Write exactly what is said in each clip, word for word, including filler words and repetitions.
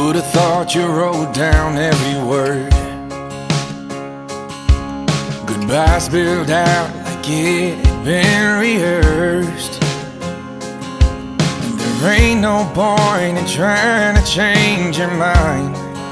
Who'd have thought you wrote down every word? Goodbye spilled out like it had been rehearsed. There ain't no point in trying to change your mind.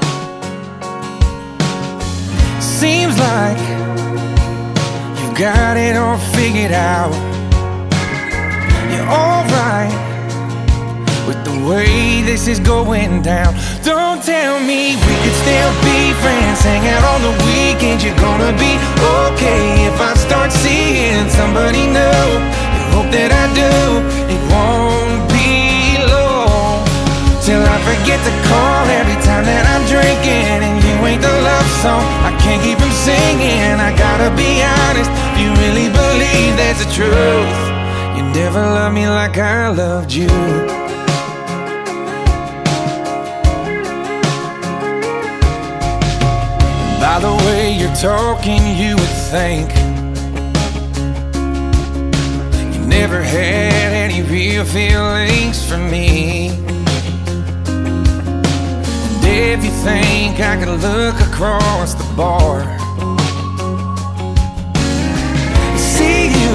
Seems like you got it all figured out. You're alright with the way this is going down. Don't tell me we could still be friends, hang out on the weekends. You're gonna be okay if I start seeing somebody new. You hope that I do. It won't be long till I forget to call every time that I'm drinking, and you ain't the love song I can't keep from singing. I gotta be honest, if you really believe that's the truth, you never loved me like I loved you. By the way you're talking, you would think you never had any real feelings for me. And if you think I could look across the bar, see you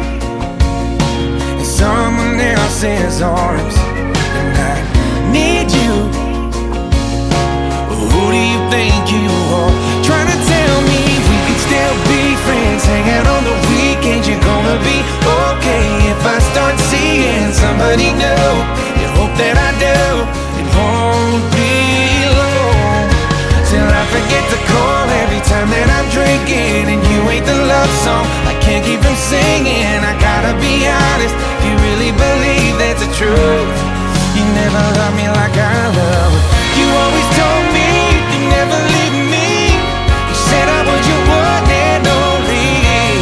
in someone else's arms, and I need you. Who do you think you are? Trying to tell me we could still be friends, hang out on the weekends. You're gonna be okay if I start seeing somebody new. You hope that I do. It won't be long till I forget to call every time that I'm drinking, and you ain't the love song I can't keep from singing. I gotta be honest, if you really believe that's the truth, you never loved me like I love. You always told me you'd never leave me. You said I was your one and only.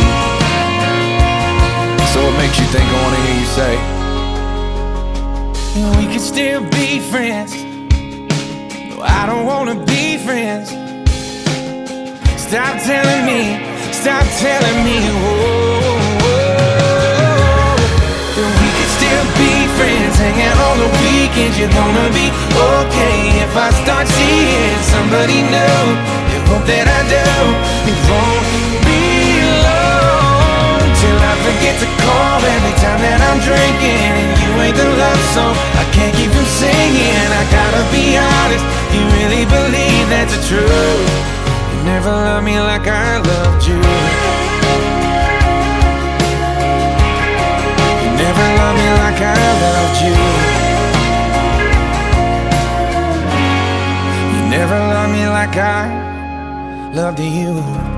So what makes you think I wanna hear you say we could still be friends? No, I don't wanna be friends. Stop telling me, stop telling me, whoa, whoa, that we could still be friends, hang out on the weekends. You're gonna be okay if I start seeing somebody new. You hope that I do. It won't be long till I forget to call every time that I'm drinking, and you ain't the love song I can't keep from singing. I gotta be honest, you really believe that's the truth. You never loved me like I loved you. You never loved me like I loved you. You never loved me like I loved you.